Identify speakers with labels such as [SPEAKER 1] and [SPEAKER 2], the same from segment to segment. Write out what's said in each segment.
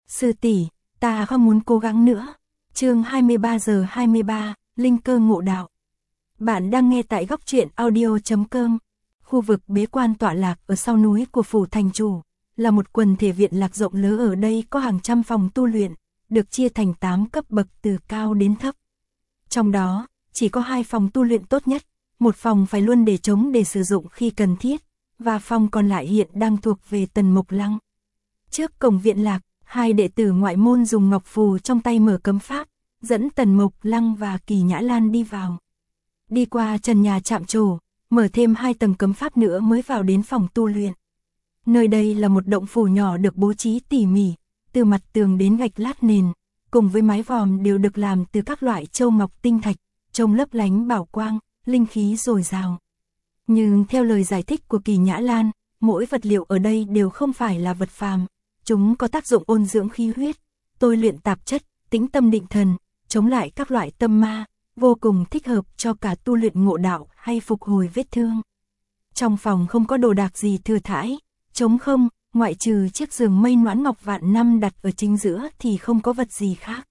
[SPEAKER 1] Sư tỷ, ta không muốn cố gắng nữa. Chương 23 giờ 23, linh cơ ngộ đạo. Bạn đang nghe tại góc truyện audio.com. Khu vực bế quan tọa lạc ở sau núi của phủ thành chủ, là một quần thể viện lạc rộng lớn. Ở đây có hàng trăm phòng tu luyện, được chia thành 8 cấp bậc từ cao đến thấp. Trong đó, chỉ có 2 phòng tu luyện tốt nhất, một phòng phải luôn để trống để sử dụng khi cần thiết, và phòng còn lại hiện đang thuộc về Tần Mục Lăng. Trước cổng viện lạc, 2 đệ tử ngoại môn dùng ngọc phù trong tay mở cấm pháp, dẫn Tần Mục Lăng và Kỳ Nhã Lan đi vào. Đi qua trần nhà chạm trổ, mở thêm 2 tầng cấm pháp nữa mới vào đến phòng tu luyện. Nơi đây là một động phủ nhỏ được bố trí tỉ mỉ, từ mặt tường đến gạch lát nền, cùng với mái vòm đều được làm từ các loại châu ngọc tinh thạch, trông lấp lánh bảo quang, linh khí dồi dào. Nhưng theo lời giải thích của Kỳ Nhã Lan, mỗi vật liệu ở đây đều không phải là vật phàm, chúng có tác dụng ôn dưỡng khí huyết, tôi luyện tạp chất, tĩnh tâm định thần, chống lại các loại tâm ma, vô cùng thích hợp cho cả tu luyện ngộ đạo hay phục hồi vết thương. Trong phòng không có đồ đạc gì thừa thãi, trống không, ngoại trừ chiếc giường mây noãn ngọc vạn năm đặt ở chính giữa thì không có vật gì khác.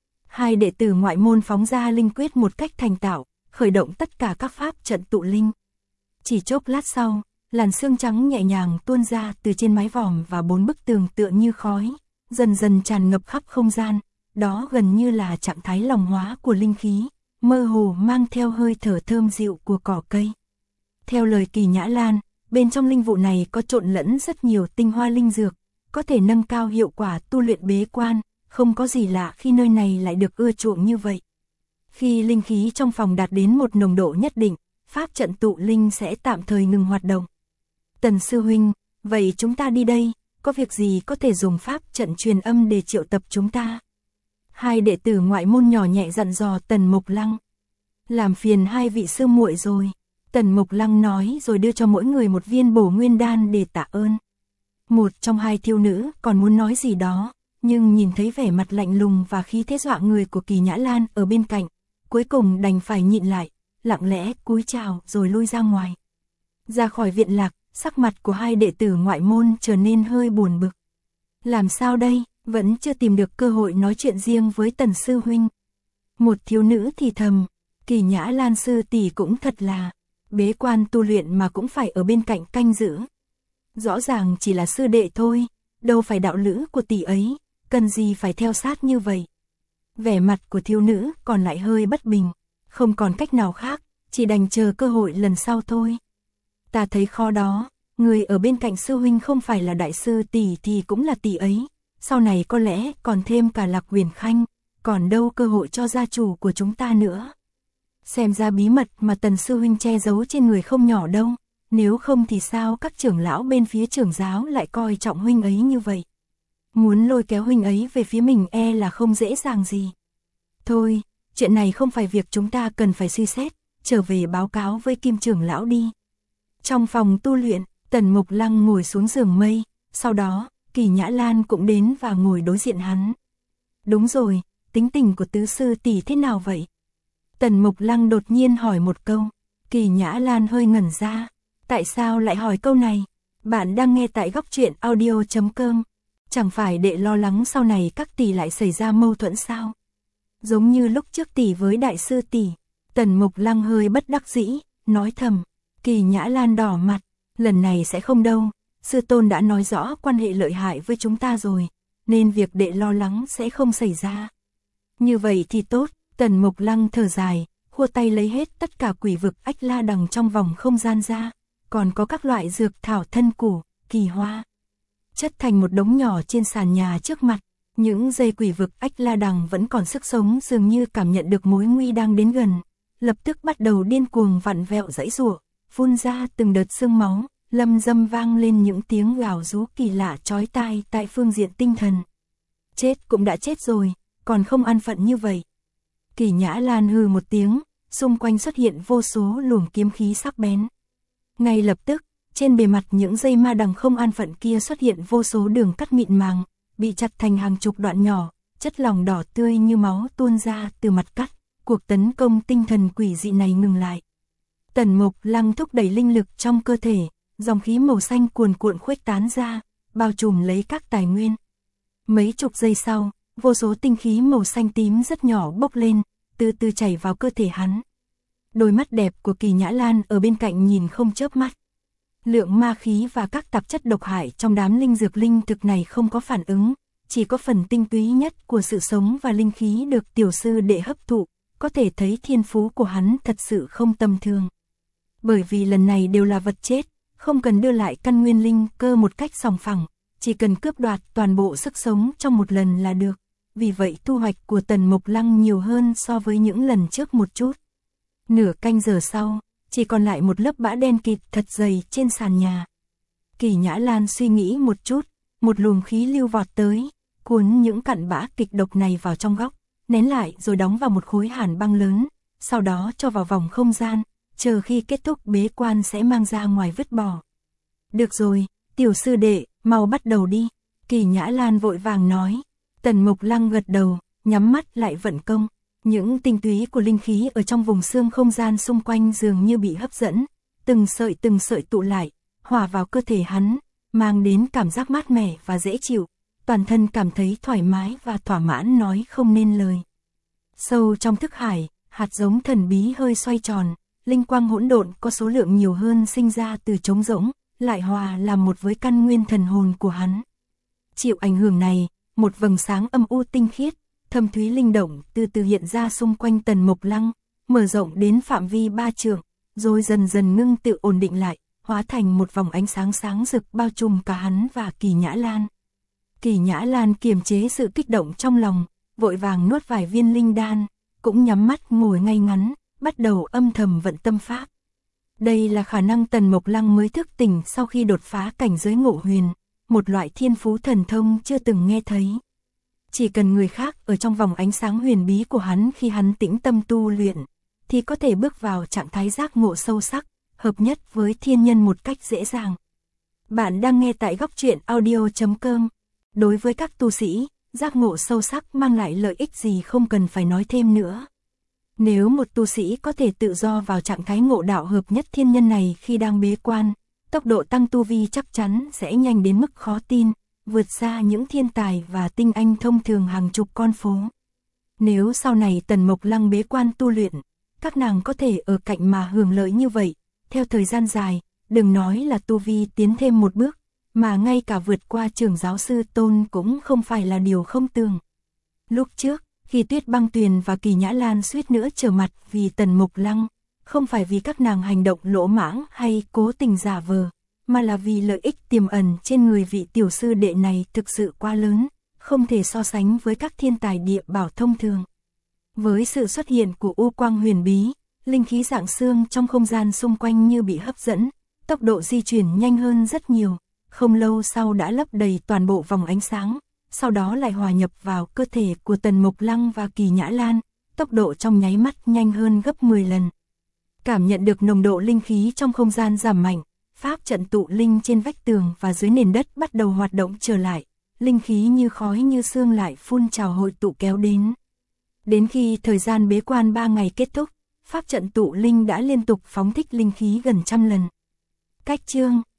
[SPEAKER 1] 2 đệ tử ngoại môn phóng ra linh quyết một cách thành thạo, khởi động tất cả các pháp trận tụ linh. Chỉ chốc lát sau, làn sương trắng nhẹ nhàng tuôn ra từ trên mái vòm và 4 bức tường tựa như khói, dần dần tràn ngập khắp không gian, đó gần như là trạng thái lòng hóa của linh khí, mơ hồ mang theo hơi thở thơm dịu của cỏ cây. Theo lời Kỳ Nhã Lan, bên trong linh vụ này có trộn lẫn rất nhiều tinh hoa linh dược, có thể nâng cao hiệu quả tu luyện bế quan, không có gì lạ khi nơi này lại được ưa chuộng như vậy. Khi linh khí trong phòng đạt đến một nồng độ nhất định, pháp trận tụ linh sẽ tạm thời ngừng hoạt động. Tần sư huynh, vậy chúng ta đi đây, có việc gì có thể dùng pháp trận truyền âm để triệu tập chúng ta? 2 đệ tử ngoại môn nhỏ nhẹ dặn dò Tần Mục Lăng. Làm phiền 2 vị sư muội rồi, Tần Mục Lăng nói rồi đưa cho mỗi người một viên bổ nguyên đan để tạ ơn. Một trong 2 thiếu nữ còn muốn nói gì đó, nhưng nhìn thấy vẻ mặt lạnh lùng và khí thế dọa người của Kỳ Nhã Lan ở bên cạnh, cuối cùng đành phải nhịn lại, lặng lẽ cúi chào rồi lui ra ngoài. Ra khỏi viện lạc, sắc mặt của 2 đệ tử ngoại môn trở nên hơi buồn bực. Làm sao đây, vẫn chưa tìm được cơ hội nói chuyện riêng với Tần sư huynh. Một thiếu nữ thì thầm, Kỳ Nhã Lan sư tỷ cũng thật là, bế quan tu luyện mà cũng phải ở bên cạnh canh giữ. Rõ ràng chỉ là sư đệ thôi, đâu phải đạo lữ của tỷ ấy, cần gì phải theo sát như vậy. Vẻ mặt của thiếu nữ còn lại hơi bất bình, không còn cách nào khác, chỉ đành chờ cơ hội lần sau thôi. Ta thấy khó đó, người ở bên cạnh sư huynh không phải là đại sư tỷ thì cũng là tỷ ấy, sau này có lẽ còn thêm cả Lạc Huyền Khanh, còn đâu cơ hội cho gia chủ của chúng ta nữa. Xem ra bí mật mà Tần sư huynh che giấu trên người không nhỏ đâu, nếu không thì sao các trưởng lão bên phía trưởng giáo lại coi trọng huynh ấy như vậy. Muốn lôi kéo huynh ấy về phía mình e là không dễ dàng gì. Thôi, chuyện này không phải việc chúng ta cần phải suy xét, trở về báo cáo với Kim trưởng lão đi. Trong phòng tu luyện, Tần Mục Lăng ngồi xuống giường mây, sau đó, Kỳ Nhã Lan cũng đến và ngồi đối diện hắn. Đúng rồi, tính tình của tứ sư tỷ thế nào vậy? Tần Mục Lăng đột nhiên hỏi một câu, Kỳ Nhã Lan hơi ngẩn ra. Tại sao lại hỏi câu này? Bạn đang nghe tại góc truyện audio.com. Chẳng phải đệ lo lắng sau này các tỷ lại xảy ra mâu thuẫn sao? Giống như lúc trước tỷ với đại sư tỷ. Tần Mục Lăng hơi bất đắc dĩ, nói thầm. Kỳ Nhã Lan đỏ mặt, lần này sẽ không đâu, sư tôn đã nói rõ quan hệ lợi hại với chúng ta rồi, nên việc đệ lo lắng sẽ không xảy ra. Như vậy thì tốt, Tần Mục Lăng thở dài, khua tay lấy hết tất cả quỷ vực ách la đằng trong vòng không gian ra, còn có các loại dược thảo thân củ, kỳ hoa. Chất thành một đống nhỏ trên sàn nhà trước mặt, những dây quỷ vực ách la đằng vẫn còn sức sống dường như cảm nhận được mối nguy đang đến gần, lập tức bắt đầu điên cuồng vặn vẹo giãy giụa, phun ra từng đợt sương máu, lâm dâm vang lên những tiếng gào rú kỳ lạ chói tai tại phương diện tinh thần. Chết cũng đã chết rồi, còn không an phận như vậy. Kỳ Nhã Lan hừ một tiếng, xung quanh xuất hiện vô số luồng kiếm khí sắc bén. Ngay lập tức, trên bề mặt những dây ma đằng không an phận kia xuất hiện vô số đường cắt mịn màng, bị chặt thành hàng chục đoạn nhỏ, chất lỏng đỏ tươi như máu tuôn ra từ mặt cắt. Cuộc tấn công tinh thần quỷ dị này ngừng lại. Tần Mục Lăng thúc đẩy linh lực trong cơ thể, dòng khí màu xanh cuồn cuộn khuếch tán ra, bao trùm lấy các tài nguyên. Mấy chục giây sau, vô số tinh khí màu xanh tím rất nhỏ bốc lên, từ từ chảy vào cơ thể hắn. Đôi mắt đẹp của Kỳ Nhã Lan ở bên cạnh nhìn không chớp mắt. Lượng ma khí và các tạp chất độc hại trong đám linh dược linh thực này không có phản ứng, chỉ có phần tinh túy nhất của sự sống và linh khí được tiểu sư đệ hấp thụ, có thể thấy thiên phú của hắn thật sự không tầm thường. Bởi vì lần này đều là vật chết, không cần đưa lại căn nguyên linh cơ một cách sòng phẳng, chỉ cần cướp đoạt toàn bộ sức sống trong một lần là được. Vì vậy thu hoạch của Tần Mộc Lăng nhiều hơn so với những lần trước một chút. Nửa canh giờ sau, chỉ còn lại một lớp bã đen kịt thật dày trên sàn nhà. Kỳ Nhã Lan suy nghĩ một chút, một luồng khí lưu vọt tới, cuốn những cặn bã kịch độc này vào trong góc, nén lại rồi đóng vào một khối hàn băng lớn, sau đó cho vào vòng không gian, chờ khi kết thúc bế quan sẽ mang ra ngoài vứt bỏ. Được rồi, tiểu sư đệ, mau bắt đầu đi, Kỳ Nhã Lan vội vàng nói. Tần Mộc Lăng gật đầu, nhắm mắt lại vận công. Những tinh túy của linh khí ở trong vùng xương không gian xung quanh dường như bị hấp dẫn, từng sợi tụ lại, hòa vào cơ thể hắn, mang đến cảm giác mát mẻ và dễ chịu, toàn thân cảm thấy thoải mái và thỏa mãn nói không nên lời. Sâu trong thức hải, hạt giống thần bí hơi xoay tròn, linh quang hỗn độn có số lượng nhiều hơn sinh ra từ trống rỗng, lại hòa làm một với căn nguyên thần hồn của hắn. Chịu ảnh hưởng này, một vầng sáng âm u tinh khiết, thâm thúy linh động từ từ hiện ra xung quanh Tần Mộc Lăng, mở rộng đến phạm vi 3 trượng, rồi dần dần ngưng tự ổn định lại, hóa thành một vòng ánh sáng sáng rực bao trùm cả hắn và Kỳ Nhã Lan. Kỳ Nhã Lan kiềm chế sự kích động trong lòng, vội vàng nuốt vài viên linh đan, cũng nhắm mắt ngồi ngay ngắn, bắt đầu âm thầm vận tâm pháp. Đây là khả năng Tần Mộc Lăng mới thức tỉnh sau khi đột phá cảnh giới ngộ huyền, một loại thiên phú thần thông chưa từng nghe thấy. Chỉ cần người khác ở trong vòng ánh sáng huyền bí của hắn khi hắn tĩnh tâm tu luyện, thì có thể bước vào trạng thái giác ngộ sâu sắc, hợp nhất với thiên nhân một cách dễ dàng. Bạn đang nghe tại Góc Truyện Audio.com. Đối với các tu sĩ, giác ngộ sâu sắc mang lại lợi ích gì không cần phải nói thêm nữa. Nếu một tu sĩ có thể tự do vào trạng thái ngộ đạo hợp nhất thiên nhân này khi đang bế quan, tốc độ tăng tu vi chắc chắn sẽ nhanh đến mức khó tin, vượt xa những thiên tài và tinh anh thông thường hàng chục con phố. Nếu sau này Tần Mộc Lăng bế quan tu luyện, các nàng có thể ở cạnh mà hưởng lợi như vậy, theo thời gian dài, đừng nói là tu vi tiến thêm một bước, mà ngay cả vượt qua trưởng giáo sư Tôn cũng không phải là điều không tưởng. Lúc trước, khi Tuyết Băng Tuyền và Kỳ Nhã Lan suýt nữa trở mặt vì Tần Mộc Lăng, không phải vì các nàng hành động lỗ mãng hay cố tình giả vờ, mà là vì lợi ích tiềm ẩn trên người vị tiểu sư đệ này thực sự quá lớn, không thể so sánh với các thiên tài địa bảo thông thường. Với sự xuất hiện của u quang huyền bí, linh khí rạng xương trong không gian xung quanh như bị hấp dẫn, tốc độ di chuyển nhanh hơn rất nhiều, không lâu sau đã lấp đầy toàn bộ vòng ánh sáng, sau đó lại hòa nhập vào cơ thể của Tần Mộc Lăng và Kỳ Nhã Lan, tốc độ trong nháy mắt nhanh hơn gấp 10 lần. Cảm nhận được nồng độ linh khí trong không gian giảm mạnh, pháp trận tụ linh trên vách tường và dưới nền đất bắt đầu hoạt động trở lại, linh khí như khói như sương lại phun trào hội tụ kéo đến. Đến khi thời gian bế quan 3 ngày kết thúc, pháp trận tụ linh đã liên tục phóng thích linh khí gần 100 lần. Cách chương